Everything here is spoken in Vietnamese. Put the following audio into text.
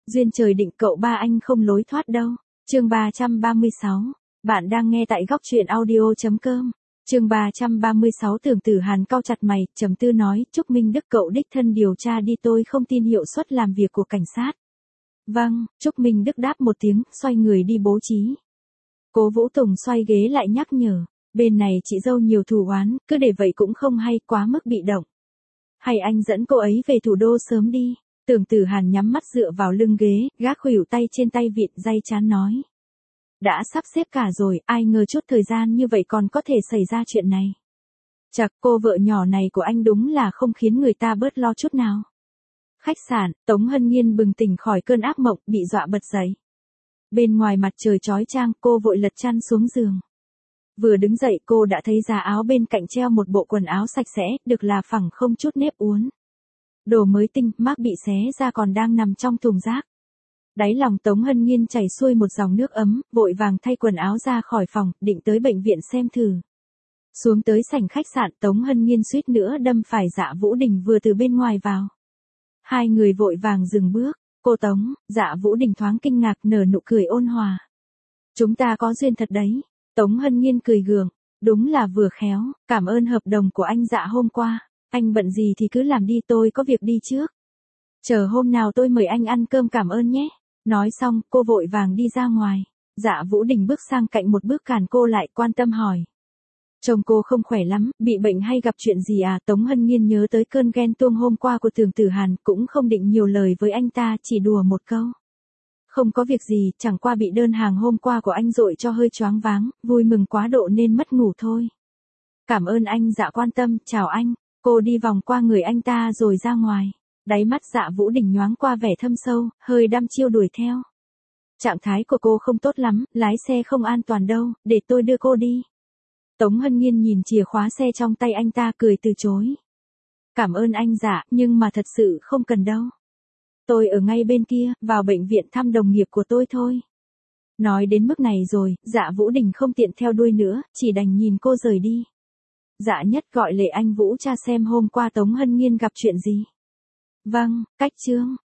Duyên trời định cậu ba anh không lối thoát đâu. Chương 336. Bạn đang nghe tại góc truyện audio.com. Chương 336 Tưởng Tử Hàn cau chặt mày, trầm tư nói, Trúc Minh Đức cậu đích thân điều tra đi, tôi không tin hiệu suất làm việc của cảnh sát. Vâng, Trúc Minh Đức đáp một tiếng, xoay người đi bố trí. Cố Vũ Tùng xoay ghế lại nhắc nhở, bên này chị dâu nhiều thù oán, cứ để vậy cũng không hay, quá mức bị động. Hay anh dẫn cô ấy về thủ đô sớm đi. Tưởng Tử Hàn nhắm mắt dựa vào lưng ghế, gác khuỷu tay trên tay vịn, day chán nói. Đã sắp xếp cả rồi, ai ngờ chút thời gian như vậy còn có thể xảy ra chuyện này. Chật, cô vợ nhỏ này của anh đúng là không khiến người ta bớt lo chút nào. Khách sạn, Tống Hân Nhiên bừng tỉnh khỏi cơn ác mộng, bị dọa bật dậy. Bên ngoài mặt trời chói chang, cô vội lật chăn xuống giường. Vừa đứng dậy cô đã thấy giá áo bên cạnh treo một bộ quần áo sạch sẽ, được là phẳng không chút nếp uốn. Đồ mới tinh, mác bị xé ra còn đang nằm trong thùng rác. Đáy lòng Tống Hân Nhiên chảy xuôi một dòng nước ấm, vội vàng thay quần áo ra khỏi phòng, định tới bệnh viện xem thử. Xuống tới sảnh khách sạn, Tống Hân Nhiên suýt nữa đâm phải Dạ Vũ Đình vừa từ bên ngoài vào. Hai người vội vàng dừng bước, cô Tống, Dạ Vũ Đình thoáng kinh ngạc nở nụ cười ôn hòa. Chúng ta có duyên thật đấy. Tống Hân Nhiên cười gượng, đúng là vừa khéo, cảm ơn hợp đồng của anh Dạ hôm qua. Anh bận gì thì cứ làm đi, tôi có việc đi trước. Chờ hôm nào tôi mời anh ăn cơm cảm ơn nhé. Nói xong, cô vội vàng đi ra ngoài. Dạ Vũ Đình bước sang cạnh một bước cản cô lại, quan tâm hỏi. Chồng cô không khỏe lắm, bị bệnh hay gặp chuyện gì à? Tống Hân Nhiên nhớ tới cơn ghen tuông hôm qua của Tưởng Tử Hàn, cũng không định nhiều lời với anh ta, chỉ đùa một câu. Không có việc gì, chẳng qua bị đơn hàng hôm qua của anh dội cho hơi choáng váng, vui mừng quá độ nên mất ngủ thôi. Cảm ơn anh Dạ quan tâm, chào anh. Cô đi vòng qua người anh ta rồi ra ngoài. Đáy mắt Dạ Vũ Đình nhoáng qua vẻ thâm sâu, hơi đăm chiêu đuổi theo. Trạng thái của cô không tốt lắm, lái xe không an toàn đâu, để tôi đưa cô đi. Tống Hân Nhiên nhìn chìa khóa xe trong tay anh ta cười từ chối. Cảm ơn anh Dạ, nhưng mà thật sự không cần đâu. Tôi ở ngay bên kia, vào bệnh viện thăm đồng nghiệp của tôi thôi. Nói đến mức này rồi, Dạ Vũ Đình không tiện theo đuôi nữa, chỉ đành nhìn cô rời đi. Dạ Nhất gọi Lệ Anh Vũ tra xem hôm qua Tống Hân Nhiên gặp chuyện gì. Vâng, cách chương.